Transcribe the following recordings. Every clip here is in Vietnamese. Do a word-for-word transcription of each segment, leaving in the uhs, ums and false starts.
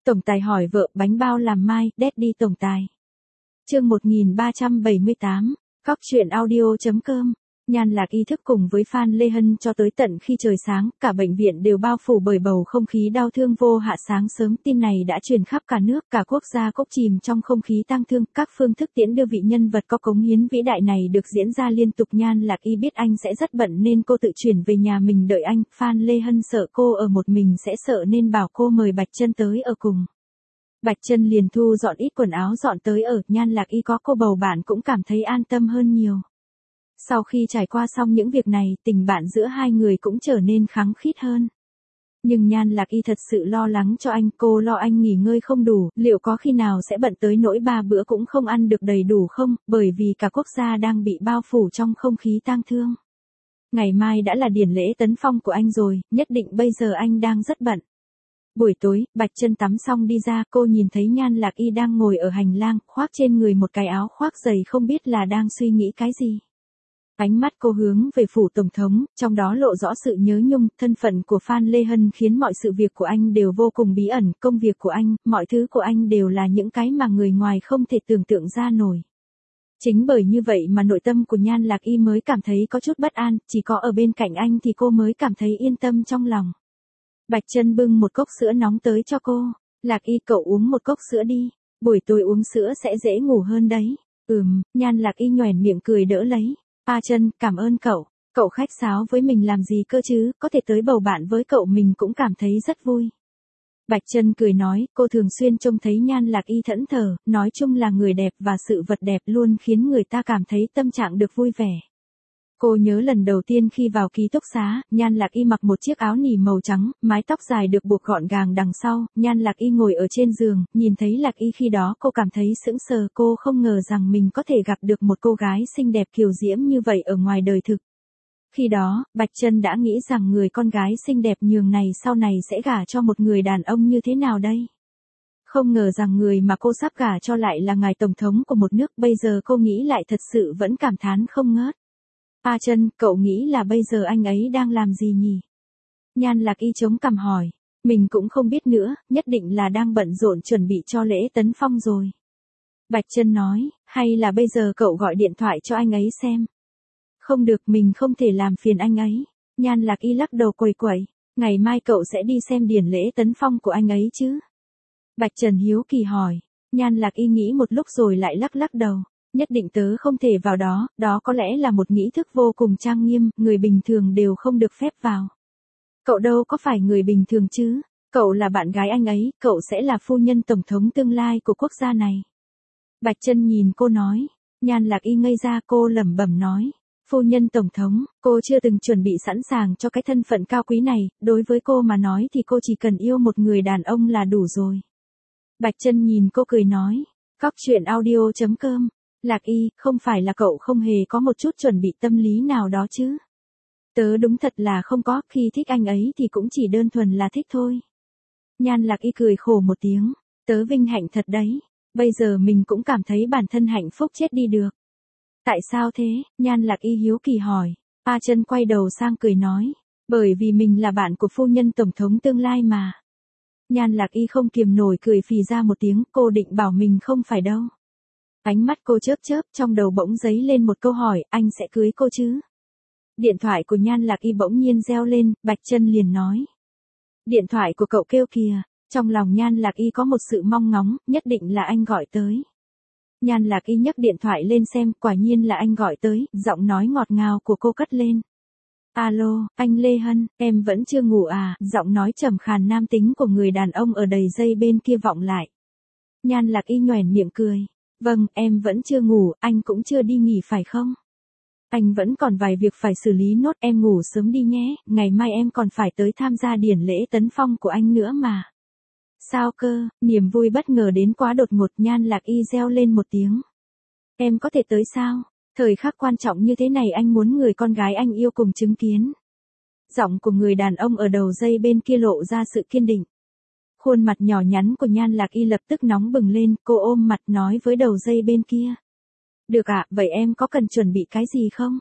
Tổng tài hỏi vợ bánh bao làm mai, Daddy tổng tài. Chương một nghìn ba trăm bảy mươi tám, Cóc truyện audio chấm com. Nhan Lạc Y thức cùng với Phan Lê Hân cho tới tận khi trời sáng, cả bệnh viện đều bao phủ bởi bầu không khí đau thương vô hạ. Sáng sớm tin này đã truyền khắp cả nước, cả quốc gia cốc chìm trong không khí tang thương, các phương thức tiễn đưa vị nhân vật có cống hiến vĩ đại này được diễn ra liên tục. Nhan Lạc Y biết anh sẽ rất bận nên cô tự chuyển về nhà mình đợi anh. Phan Lê Hân sợ cô ở một mình sẽ sợ nên bảo cô mời Bạch Chân tới ở cùng. Bạch Chân liền thu dọn ít quần áo dọn tới ở. Nhan Lạc Y có cô bầu bạn cũng cảm thấy an tâm hơn nhiều. Sau khi trải qua xong những việc này, tình bạn giữa hai người cũng trở nên khăng khít hơn. Nhưng Nhan Lạc Y thật sự lo lắng cho anh, cô lo anh nghỉ ngơi không đủ, liệu có khi nào sẽ bận tới nỗi ba bữa cũng không ăn được đầy đủ không, bởi vì cả quốc gia đang bị bao phủ trong không khí tang thương. Ngày mai đã là điển lễ tấn phong của anh rồi, nhất định bây giờ anh đang rất bận. Buổi tối, Bạch Chân tắm xong đi ra, cô nhìn thấy Nhan Lạc Y đang ngồi ở hành lang, khoác trên người một cái áo khoác dày không biết là đang suy nghĩ cái gì. Ánh mắt cô hướng về phủ tổng thống, trong đó lộ rõ sự nhớ nhung. Thân phận của Phan Lê Hân khiến mọi sự việc của anh đều vô cùng bí ẩn, công việc của anh, mọi thứ của anh đều là những cái mà người ngoài không thể tưởng tượng ra nổi. Chính bởi như vậy mà nội tâm của Nhan Lạc Y mới cảm thấy có chút bất an, chỉ có ở bên cạnh anh thì cô mới cảm thấy yên tâm trong lòng. Bạch Chân bưng một cốc sữa nóng tới cho cô. Lạc Y, cậu uống một cốc sữa đi, buổi tối uống sữa sẽ dễ ngủ hơn đấy. Ừm, Nhan Lạc Y nhoẻn miệng cười đỡ lấy. A Chân, cảm ơn cậu, cậu khách sáo với mình làm gì cơ chứ, có thể tới bầu bạn với cậu mình cũng cảm thấy rất vui. Bạch Chân cười nói, cô thường xuyên trông thấy Nhan Lạc Y thẫn thờ, nói chung là người đẹp và sự vật đẹp luôn khiến người ta cảm thấy tâm trạng được vui vẻ. Cô nhớ lần đầu tiên khi vào ký túc xá, Nhan Lạc Y mặc một chiếc áo nỉ màu trắng, mái tóc dài được buộc gọn gàng đằng sau, Nhan Lạc Y ngồi ở trên giường, nhìn thấy Lạc Y khi đó cô cảm thấy sững sờ, cô không ngờ rằng mình có thể gặp được một cô gái xinh đẹp kiều diễm như vậy ở ngoài đời thực. Khi đó, Bạch Chân đã nghĩ rằng người con gái xinh đẹp nhường này sau này sẽ gả cho một người đàn ông như thế nào đây? Không ngờ rằng người mà cô sắp gả cho lại là ngài tổng thống của một nước, bây giờ cô nghĩ lại thật sự vẫn cảm thán không ngớt. A Chân, cậu nghĩ là bây giờ anh ấy đang làm gì nhỉ? Nhan Lạc Y chống cằm hỏi. Mình cũng không biết nữa, nhất định là đang bận rộn chuẩn bị cho lễ tấn phong rồi. Bạch Chân nói, hay là bây giờ cậu gọi điện thoại cho anh ấy xem? Không được, mình không thể làm phiền anh ấy. Nhan Lạc Y lắc đầu quẩy quẩy. Ngày mai cậu sẽ đi xem điển lễ tấn phong của anh ấy chứ? Bạch Trần hiếu kỳ hỏi. Nhan Lạc Y nghĩ một lúc rồi lại lắc lắc đầu. Nhất định tớ không thể vào đó, đó có lẽ là một nghi thức vô cùng trang nghiêm, người bình thường đều không được phép vào. Cậu đâu có phải người bình thường chứ, cậu là bạn gái anh ấy, cậu sẽ là phu nhân tổng thống tương lai của quốc gia này. Bạch Chân nhìn cô nói. Nhan Lạc Y ngây ra, cô lẩm bẩm nói. Phu nhân tổng thống, cô chưa từng chuẩn bị sẵn sàng cho cái thân phận cao quý này, đối với cô mà nói thì cô chỉ cần yêu một người đàn ông là đủ rồi. Bạch Chân nhìn cô cười nói. Cóc truyện audio chấm com. Lạc Y, không phải là cậu không hề có một chút chuẩn bị tâm lý nào đó chứ? Tớ đúng thật là không có, khi thích anh ấy thì cũng chỉ đơn thuần là thích thôi. Nhan Lạc Y cười khổ một tiếng, tớ vinh hạnh thật đấy, bây giờ mình cũng cảm thấy bản thân hạnh phúc chết đi được. Tại sao thế? Nhan Lạc Y hiếu kỳ hỏi. A Chân quay đầu sang cười nói, bởi vì mình là bạn của phu nhân tổng thống tương lai mà. Nhan Lạc Y không kiềm nổi cười phì ra một tiếng, cô định bảo mình không phải đâu. Ánh mắt cô chớp chớp, trong đầu bỗng dấy lên một câu hỏi, anh sẽ cưới cô chứ? Điện thoại của Nhan Lạc Y bỗng nhiên reo lên, Bạch Chân liền nói. Điện thoại của cậu kêu kìa, trong lòng Nhan Lạc Y có một sự mong ngóng, nhất định là anh gọi tới. Nhan Lạc Y nhấc điện thoại lên xem, quả nhiên là anh gọi tới, giọng nói ngọt ngào của cô cất lên. Alo, anh Lê Hân, em vẫn chưa ngủ à? Giọng nói trầm khàn nam tính của người đàn ông ở đầy dây bên kia vọng lại. Nhan Lạc Y nhoẻn miệng cười. Vâng, em vẫn chưa ngủ, anh cũng chưa đi nghỉ phải không? Anh vẫn còn vài việc phải xử lý nốt, em ngủ sớm đi nhé, ngày mai em còn phải tới tham gia điển lễ tấn phong của anh nữa mà. Sao cơ, niềm vui bất ngờ đến quá đột ngột. Nhan Lạc Y reo lên một tiếng. Em có thể tới sao? Thời khắc quan trọng như thế này anh muốn người con gái anh yêu cùng chứng kiến. Giọng của người đàn ông ở đầu dây bên kia lộ ra sự kiên định. Khuôn mặt nhỏ nhắn của Nhan Lạc Y lập tức nóng bừng lên, cô ôm mặt nói với đầu dây bên kia. Được ạ, vậy em có cần chuẩn bị cái gì không?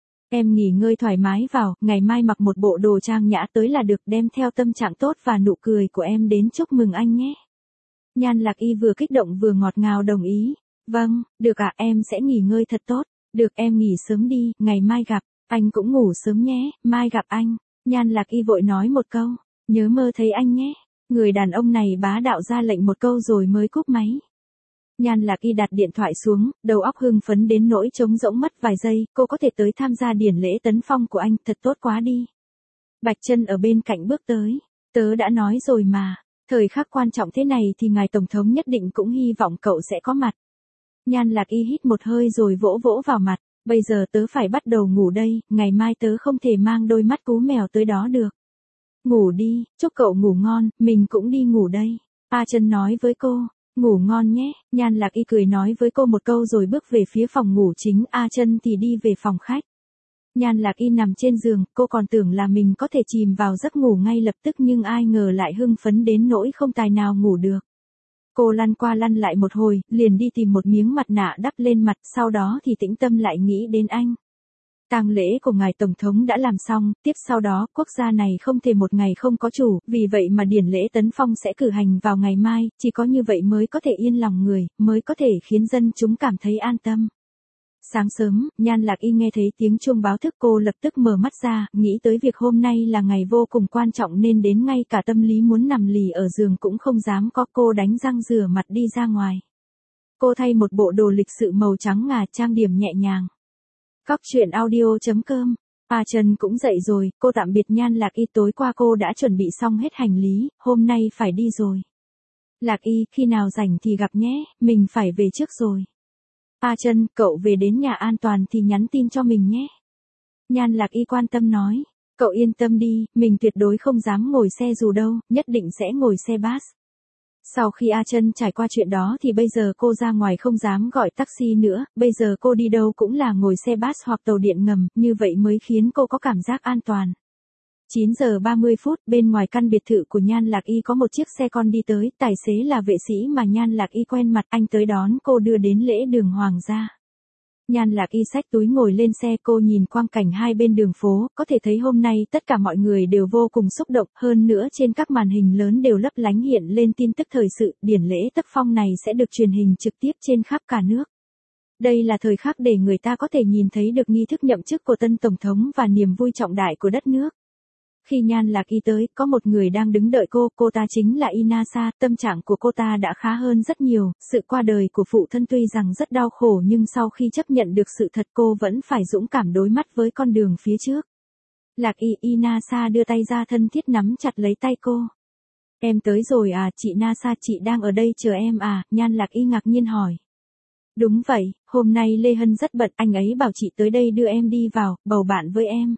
Em nghỉ ngơi thoải mái vào, ngày mai mặc một bộ đồ trang nhã tới là được, đem theo tâm trạng tốt và nụ cười của em đến chúc mừng anh nhé. Nhan Lạc Y vừa kích động vừa ngọt ngào đồng ý. Vâng, được ạ, em sẽ nghỉ ngơi thật tốt. Được, em nghỉ sớm đi, ngày mai gặp. Anh cũng ngủ sớm nhé, mai gặp anh. Nhan Lạc Y vội nói một câu. Nhớ mơ thấy anh nhé. Người đàn ông này bá đạo ra lệnh một câu rồi mới cúp máy. Nhan Lạc Y đặt điện thoại xuống, đầu óc hưng phấn đến nỗi trống rỗng mất vài giây, cô có thể tới tham gia điển lễ tấn phong của anh, thật tốt quá đi. Bạch Chân ở bên cạnh bước tới. Tớ đã nói rồi mà, thời khắc quan trọng thế này thì ngài tổng thống nhất định cũng hy vọng cậu sẽ có mặt. Nhan Lạc Y hít một hơi rồi vỗ vỗ vào mặt, bây giờ tớ phải bắt đầu ngủ đây, ngày mai tớ không thể mang đôi mắt cú mèo tới đó được. Ngủ đi, chúc cậu ngủ ngon, mình cũng đi ngủ đây. A Chân nói với cô, ngủ ngon nhé. Nhan Lạc Y cười nói với cô một câu rồi bước về phía phòng ngủ chính, A Chân thì đi về phòng khách. Nhan Lạc Y nằm trên giường, cô còn tưởng là mình có thể chìm vào giấc ngủ ngay lập tức nhưng ai ngờ lại hưng phấn đến nỗi không tài nào ngủ được. Cô lăn qua lăn lại một hồi, liền đi tìm một miếng mặt nạ đắp lên mặt, sau đó thì tĩnh tâm lại nghĩ đến anh. Tang lễ của ngài tổng thống đã làm xong, tiếp sau đó quốc gia này không thể một ngày không có chủ, vì vậy mà điển lễ tấn phong sẽ cử hành vào ngày mai, chỉ có như vậy mới có thể yên lòng người, mới có thể khiến dân chúng cảm thấy an tâm. Sáng sớm, Nhan Lạc Y nghe thấy tiếng chuông báo thức, cô lập tức mở mắt ra, nghĩ tới việc hôm nay là ngày vô cùng quan trọng nên đến ngay cả tâm lý muốn nằm lì ở giường cũng không dám có. Cô đánh răng rửa mặt đi ra ngoài. Cô thay một bộ đồ lịch sự màu trắng ngà, trang điểm nhẹ nhàng. Cóc truyện audio chấm com. A Chân cũng dậy rồi, cô tạm biệt Nhan Lạc Y, tối qua cô đã chuẩn bị xong hết hành lý, hôm nay phải đi rồi. Lạc Y, khi nào rảnh thì gặp nhé, mình phải về trước rồi. A Chân, cậu về đến nhà an toàn thì nhắn tin cho mình nhé. Nhan Lạc Y quan tâm nói, cậu yên tâm đi, mình tuyệt đối không dám ngồi xe dù đâu, nhất định sẽ ngồi xe bus. Sau khi A Chân trải qua chuyện đó thì bây giờ cô ra ngoài không dám gọi taxi nữa, bây giờ cô đi đâu cũng là ngồi xe bus hoặc tàu điện ngầm, như vậy mới khiến cô có cảm giác an toàn. chín giờ ba mươi phút, bên ngoài căn biệt thự của Nhan Lạc Y có một chiếc xe con đi tới, tài xế là vệ sĩ mà Nhan Lạc Y quen mặt, anh tới đón cô đưa đến lễ đường hoàng gia. Nhan Lạc Y xách túi ngồi lên xe, cô nhìn quang cảnh hai bên đường phố, có thể thấy hôm nay tất cả mọi người đều vô cùng xúc động, hơn nữa trên các màn hình lớn đều lấp lánh hiện lên tin tức thời sự, điển lễ tấc phong này sẽ được truyền hình trực tiếp trên khắp cả nước. Đây là thời khắc để người ta có thể nhìn thấy được nghi thức nhậm chức của tân tổng thống và niềm vui trọng đại của đất nước. Khi Nhan Lạc Y tới, có một người đang đứng đợi cô, cô ta chính là Inasa, tâm trạng của cô ta đã khá hơn rất nhiều, sự qua đời của phụ thân tuy rằng rất đau khổ nhưng sau khi chấp nhận được sự thật cô vẫn phải dũng cảm đối mặt với con đường phía trước. Lạc Y, Inasa đưa tay ra thân thiết nắm chặt lấy tay cô. Em tới rồi à, chị Nasa, chị đang ở đây chờ em à, Nhan Lạc Y ngạc nhiên hỏi. Đúng vậy, hôm nay Lê Hân rất bận, anh ấy bảo chị tới đây đưa em đi vào, bầu bạn với em.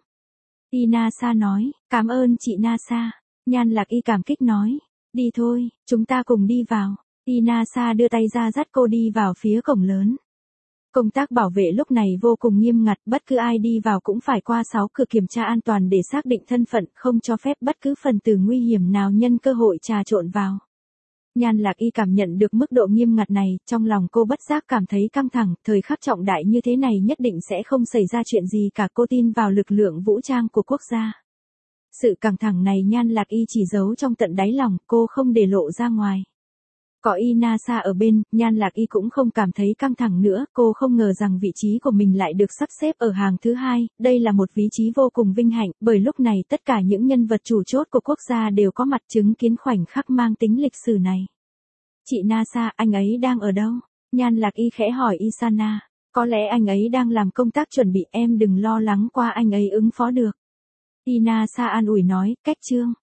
Inasa nói, cảm ơn chị Nasa. Nhan Lạc Y cảm kích nói, đi thôi, chúng ta cùng đi vào. Inasa đưa tay ra dắt cô đi vào phía cổng lớn. Công tác bảo vệ lúc này vô cùng nghiêm ngặt, bất cứ ai đi vào cũng phải qua sáu cửa kiểm tra an toàn để xác định thân phận, không cho phép bất cứ phần tử nguy hiểm nào nhân cơ hội trà trộn vào. Nhan Lạc Y cảm nhận được mức độ nghiêm ngặt này, trong lòng cô bất giác cảm thấy căng thẳng, thời khắc trọng đại như thế này nhất định sẽ không xảy ra chuyện gì cả, cô tin vào lực lượng vũ trang của quốc gia. Sự căng thẳng này Nhan Lạc Y chỉ giấu trong tận đáy lòng, cô không để lộ ra ngoài. Có Inasa ở bên, Nhan Lạc Y cũng không cảm thấy căng thẳng nữa, cô không ngờ rằng vị trí của mình lại được sắp xếp ở hàng thứ hai, đây là một vị trí vô cùng vinh hạnh, bởi lúc này tất cả những nhân vật chủ chốt của quốc gia đều có mặt chứng kiến khoảnh khắc mang tính lịch sử này. Chị Nasa, anh ấy đang ở đâu? Nhan Lạc Y khẽ hỏi Isana, có lẽ anh ấy đang làm công tác chuẩn bị, em đừng lo lắng qua, anh ấy ứng phó được. Inasa an ủi nói, cách chương.